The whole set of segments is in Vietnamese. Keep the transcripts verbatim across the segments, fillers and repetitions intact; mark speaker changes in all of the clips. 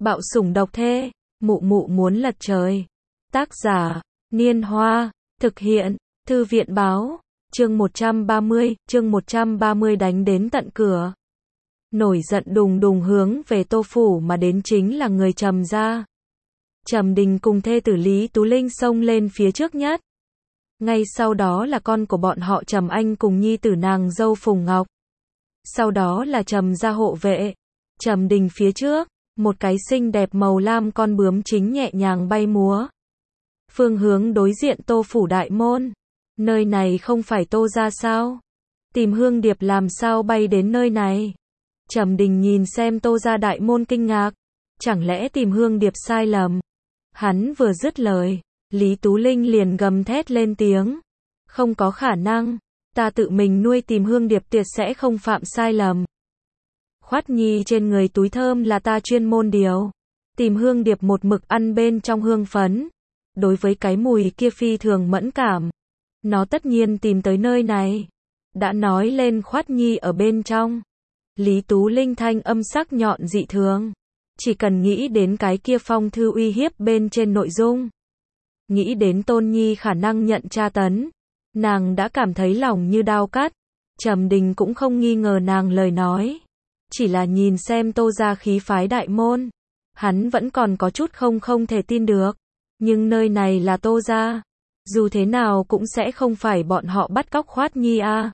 Speaker 1: Bạo sủng độc thê, mụ mụ muốn lật trời. Tác giả, Niên Hoa, thực hiện, Thư viện báo, chương một trăm ba mươi, chương một trăm ba mươi đánh đến tận cửa. Nổi giận đùng đùng hướng về Tô phủ mà đến chính là người Trầm gia. Trầm Đình cùng thê tử Lý Tú Linh xông lên phía trước nhất. Ngay sau đó là con của bọn họ Trầm Anh cùng nhi tử nàng dâu Phùng Ngọc. Sau đó là Trầm gia hộ vệ. Trầm Đình phía trước, một cái xinh đẹp màu lam con bướm chính nhẹ nhàng bay múa. Phương hướng đối diện Tô phủ đại môn. Nơi này không phải Tô gia sao? Tìm Hương Điệp làm sao bay đến nơi này? Trầm Đình nhìn xem Tô gia đại môn kinh ngạc. Chẳng lẽ tìm Hương Điệp sai lầm? Hắn vừa dứt lời, Lý Tú Linh liền gầm thét lên tiếng. Không có khả năng, ta tự mình nuôi tìm Hương Điệp tuyệt sẽ không phạm sai lầm. Khoát nhi trên người túi thơm là ta chuyên môn điều. Tìm Hương Điệp một mực ăn bên trong hương phấn. Đối với cái mùi kia phi thường mẫn cảm. Nó tất nhiên tìm tới nơi này. Đã nói lên Khoát nhi ở bên trong. Lý Tú Linh thanh âm sắc nhọn dị thường. Chỉ cần nghĩ đến cái kia phong thư uy hiếp bên trên nội dung. Nghĩ đến Tôn Nhi khả năng nhận tra tấn. Nàng đã cảm thấy lòng như đao cắt. Trầm Đình cũng không nghi ngờ nàng lời nói. Chỉ là nhìn xem Tô gia khí phái đại môn. Hắn vẫn còn có chút không không thể tin được. Nhưng nơi này là Tô gia. Dù thế nào cũng sẽ không phải bọn họ bắt cóc Khoát Nhi à.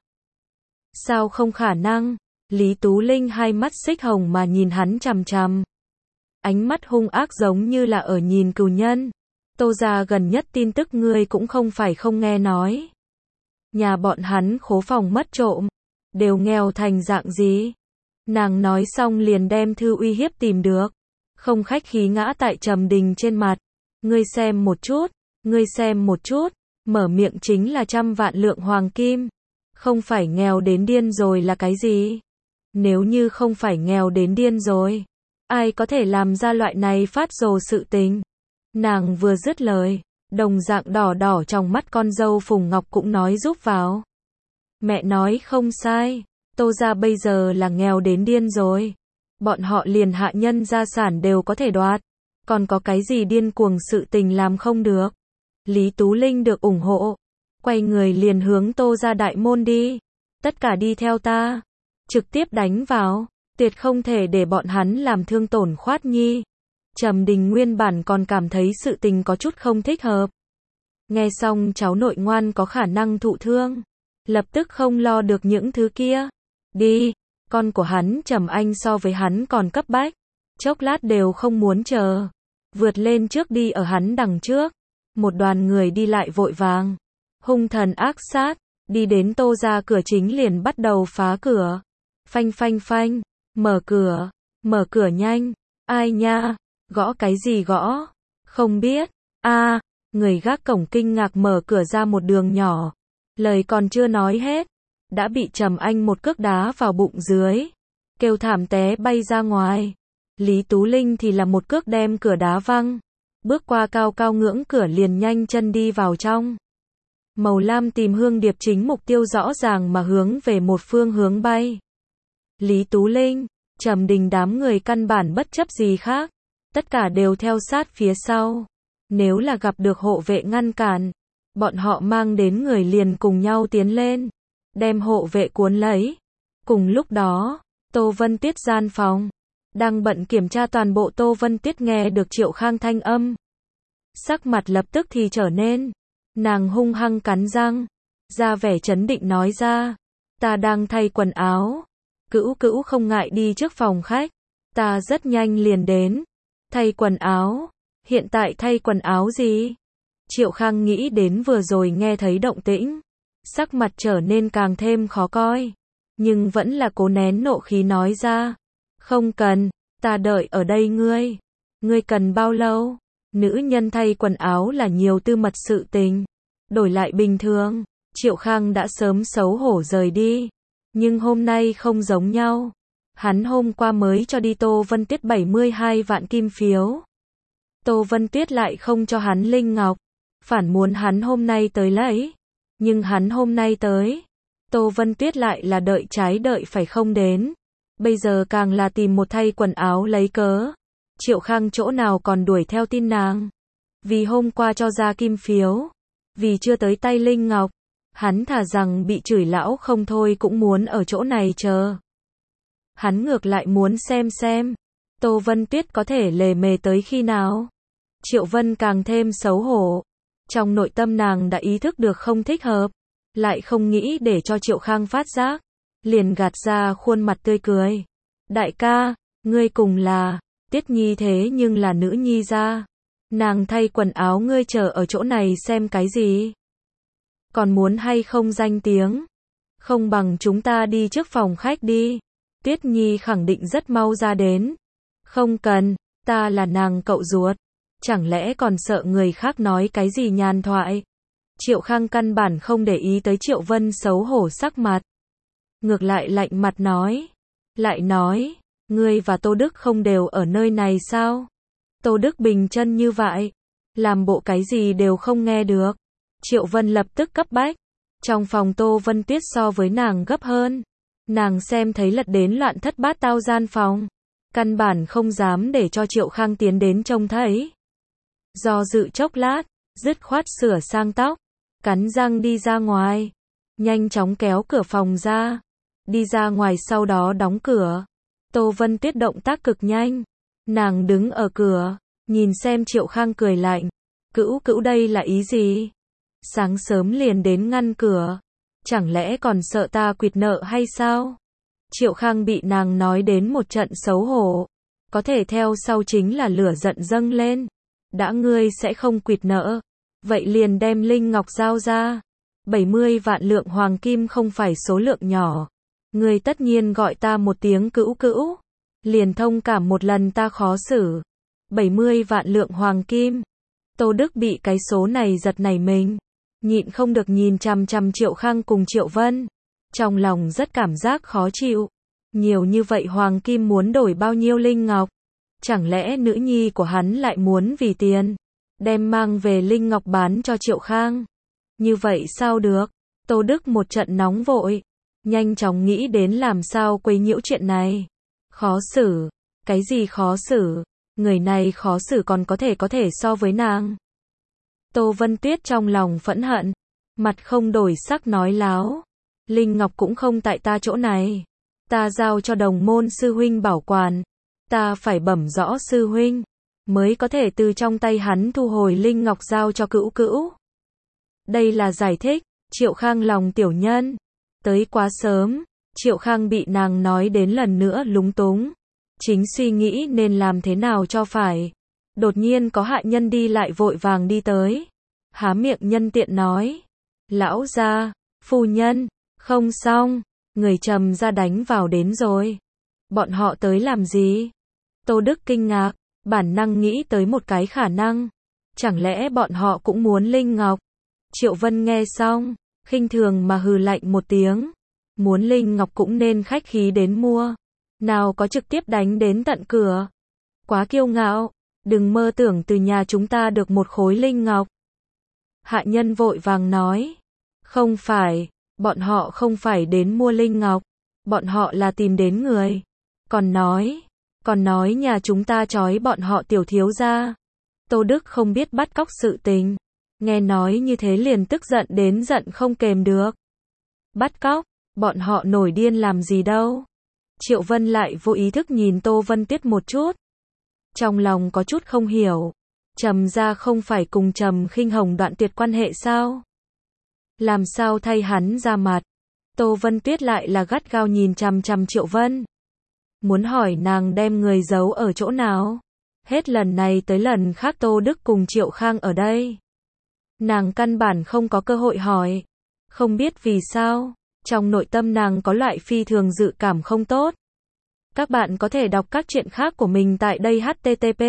Speaker 1: Sao không khả năng? Lý Tú Linh hai mắt xích hồng mà nhìn hắn chằm chằm. Ánh mắt hung ác giống như là ở nhìn cừu nhân. Tô gia gần nhất tin tức ngươi cũng không phải không nghe nói. Nhà bọn hắn khố phòng mất trộm. Đều nghèo thành dạng gì? Nàng nói xong liền đem thư uy hiếp tìm được. Không khách khí ngã tại Trầm Đình trên mặt. Ngươi xem một chút, ngươi xem một chút. Mở miệng chính là trăm vạn lượng hoàng kim. Không phải nghèo đến điên rồi là cái gì? Nếu như không phải nghèo đến điên rồi, ai có thể làm ra loại này phát rồ sự tình? Nàng vừa dứt lời, đồng dạng đỏ đỏ trong mắt con dâu Phùng Ngọc cũng nói giúp vào. Mẹ nói không sai, Tô gia bây giờ là nghèo đến điên rồi. Bọn họ liền hạ nhân gia sản đều có thể đoạt. Còn có cái gì điên cuồng sự tình làm không được? Lý Tú Linh được ủng hộ. Quay người liền hướng Tô gia đại môn đi. Tất cả đi theo ta. Trực tiếp đánh vào. Tuyệt không thể để bọn hắn làm thương tổn Khoát Nhi. Trầm Đình nguyên bản còn cảm thấy sự tình có chút không thích hợp. Nghe xong cháu nội ngoan có khả năng thụ thương. Lập tức không lo được những thứ kia. Đi, con của hắn Trầm Anh so với hắn còn cấp bách. Chốc lát đều không muốn chờ. Vượt lên trước đi ở hắn đằng trước. Một đoàn người đi lại vội vàng. Hung thần ác sát, đi đến Tô gia cửa chính liền bắt đầu phá cửa. Phanh phanh phanh, mở cửa, mở cửa nhanh. Ai nha, gõ cái gì gõ? Không biết. A, à, người gác cổng kinh ngạc mở cửa ra một đường nhỏ. Lời còn chưa nói hết, đã bị Trầm Anh một cước đá vào bụng dưới. Kêu thảm té bay ra ngoài. Lý Tú Linh thì là một cước đem cửa đá văng. Bước qua cao cao ngưỡng cửa liền nhanh chân đi vào trong. Màu lam tìm Hương Điệp chính mục tiêu rõ ràng mà hướng về một phương hướng bay. Lý Tú Linh, Trầm Đình đám người căn bản bất chấp gì khác. Tất cả đều theo sát phía sau. Nếu là gặp được hộ vệ ngăn cản, bọn họ mang đến người liền cùng nhau tiến lên. Đem hộ vệ cuốn lấy. Cùng lúc đó, Tô Vân Tuyết gian phòng. Đang bận kiểm tra toàn bộ Tô Vân Tuyết nghe được Triệu Khang thanh âm. Sắc mặt lập tức thì trở nên. Nàng hung hăng cắn răng. Ra vẻ chấn định nói ra. Ta đang thay quần áo. Cữu cữu không ngại đi trước phòng khách. Ta rất nhanh liền đến. Thay quần áo. Hiện tại thay quần áo gì? Triệu Khang nghĩ đến vừa rồi nghe thấy động tĩnh. Sắc mặt trở nên càng thêm khó coi. Nhưng vẫn là cố nén nộ khí nói ra. Không cần, ta đợi ở đây ngươi. Ngươi cần bao lâu? Nữ nhân thay quần áo là nhiều tư mật sự tình. Đổi lại bình thường, Triệu Khang đã sớm xấu hổ rời đi. Nhưng hôm nay không giống nhau. Hắn hôm qua mới cho đi Tô Vân Tuyết bảy mươi hai vạn kim phiếu. Tô Vân Tuyết lại không cho hắn linh ngọc. Phản muốn hắn hôm nay tới lấy. Nhưng hắn hôm nay tới. Tô Vân Tuyết lại là đợi trái đợi phải không đến. Bây giờ càng là tìm một thay quần áo lấy cớ. Triệu Khang chỗ nào còn đuổi theo tin nàng. Vì hôm qua cho ra kim phiếu, vì chưa tới tay Linh Ngọc, hắn thà rằng bị chửi lão không thôi cũng muốn ở chỗ này chờ. Hắn ngược lại muốn xem xem, Tô Vân Tuyết có thể lề mề tới khi nào. Triệu Vân càng thêm xấu hổ. Trong nội tâm nàng đã ý thức được không thích hợp, lại không nghĩ để cho Triệu Khang phát giác, liền gạt ra khuôn mặt tươi cười. Đại ca, ngươi cùng là, Tuyết Nhi thế nhưng là nữ nhi ra. Nàng thay quần áo ngươi chờ ở chỗ này xem cái gì? Còn muốn hay không danh tiếng? Không bằng chúng ta đi trước phòng khách đi. Tuyết Nhi khẳng định rất mau ra đến. Không cần, ta là nàng cậu ruột. Chẳng lẽ còn sợ người khác nói cái gì nhàn thoại? Triệu Khang căn bản không để ý tới Triệu Vân xấu hổ sắc mặt. Ngược lại lạnh mặt nói. Lại nói, ngươi và Tô Đức không đều ở nơi này sao? Tô Đức bình chân như vậy, làm bộ cái gì đều không nghe được. Triệu Vân lập tức cấp bách. Trong phòng Tô Vân Tuyết so với nàng gấp hơn. Nàng xem thấy lật đến loạn thất bát tao gian phòng. Căn bản không dám để cho Triệu Khang tiến đến trông thấy. Do dự chốc lát, dứt khoát sửa sang tóc, cắn răng đi ra ngoài. Nhanh chóng kéo cửa phòng ra. Đi ra ngoài sau đó đóng cửa. Tô Vân Tuyết động tác cực nhanh. Nàng đứng ở cửa, nhìn xem Triệu Khang cười lạnh. Cữu cữu đây là ý gì? Sáng sớm liền đến ngăn cửa. Chẳng lẽ còn sợ ta quỵt nợ hay sao? Triệu Khang bị nàng nói đến một trận xấu hổ. Có thể theo sau chính là lửa giận dâng lên. Đã ngươi sẽ không quỵt nợ, vậy liền đem Linh Ngọc giao ra. bảy mươi vạn lượng hoàng kim không phải số lượng nhỏ. Ngươi tất nhiên gọi ta một tiếng cữu cữu. Liền thông cảm một lần ta khó xử. bảy mươi vạn lượng hoàng kim. Tô Đức bị cái số này giật nảy mình. Nhịn không được nhìn chằm chằm Triệu Khang cùng Triệu Vân. Trong lòng rất cảm giác khó chịu. Nhiều như vậy hoàng kim muốn đổi bao nhiêu Linh Ngọc? Chẳng lẽ nữ nhi của hắn lại muốn vì tiền đem mang về Linh Ngọc bán cho Triệu Khang? Như vậy sao được? Tô Đức một trận nóng vội, nhanh chóng nghĩ đến làm sao quấy nhiễu chuyện này. Khó xử, cái gì khó xử? Người này khó xử còn có thể có thể so với nàng. Tô Vân Tuyết trong lòng phẫn hận, mặt không đổi sắc nói láo. Linh Ngọc cũng không tại ta chỗ này. Ta giao cho đồng môn sư huynh bảo quản. Ta phải bẩm rõ sư huynh, mới có thể từ trong tay hắn thu hồi Linh Ngọc giao cho cữu cữu. Đây là giải thích. Triệu Khang lòng tiểu nhân tới quá sớm. Triệu Khang bị nàng nói đến lần nữa lúng túng. Chính suy nghĩ nên làm thế nào cho phải. Đột nhiên có hạ nhân đi lại vội vàng đi tới. Há miệng nhân tiện nói. Lão gia, phu nhân, không xong, người Trầm gia đánh vào đến rồi. Bọn họ tới làm gì? Tô Đức kinh ngạc, bản năng nghĩ tới một cái khả năng. Chẳng lẽ bọn họ cũng muốn Linh Ngọc? Triệu Vân nghe xong, khinh thường mà hừ lạnh một tiếng. Muốn Linh Ngọc cũng nên khách khí đến mua. Nào có trực tiếp đánh đến tận cửa. Quá kiêu ngạo, đừng mơ tưởng từ nhà chúng ta được một khối Linh Ngọc. Hạ nhân vội vàng nói. Không phải, bọn họ không phải đến mua Linh Ngọc. Bọn họ là tìm đến người. Còn nói, còn nói nhà chúng ta trói bọn họ tiểu thiếu gia. Tô Đức không biết bắt cóc sự tình. Nghe nói như thế liền tức giận đến giận không kềm được. Bắt cóc, bọn họ nổi điên làm gì đâu. Triệu Vân lại vô ý thức nhìn Tô Vân Tuyết một chút. Trong lòng có chút không hiểu. Trầm gia không phải cùng Trầm Khinh Hồng đoạn tuyệt quan hệ sao? Làm sao thay hắn ra mặt? Tô Vân Tuyết lại là gắt gao nhìn chằm chằm Triệu Vân. Muốn hỏi nàng đem người giấu ở chỗ nào? Hết lần này tới lần khác Tô Đức cùng Triệu Khang ở đây. Nàng căn bản không có cơ hội hỏi. Không biết vì sao, trong nội tâm nàng có loại phi thường dự cảm không tốt. Các bạn có thể đọc các truyện khác của mình tại đây h t t p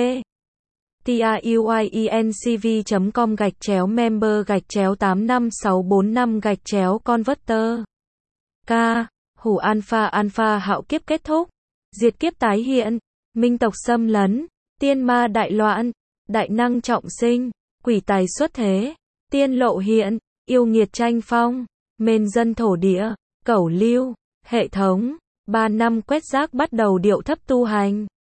Speaker 1: truyencv chấm com gạch chéo member gạch chéo tám năm sáu bốn năm gạch chéo converter. K. Hủ alpha alpha hạo kiếp kết thúc. Diệt kiếp tái hiện. Minh tộc xâm lấn. Tiên ma đại loạn. Đại năng trọng sinh. Quỷ tài xuất thế. Tiên lộ hiện. Yêu nghiệt tranh phong. Mên dân thổ địa. Cẩu lưu. Hệ thống. Ba năm quét rác bắt đầu điệu thấp tu hành.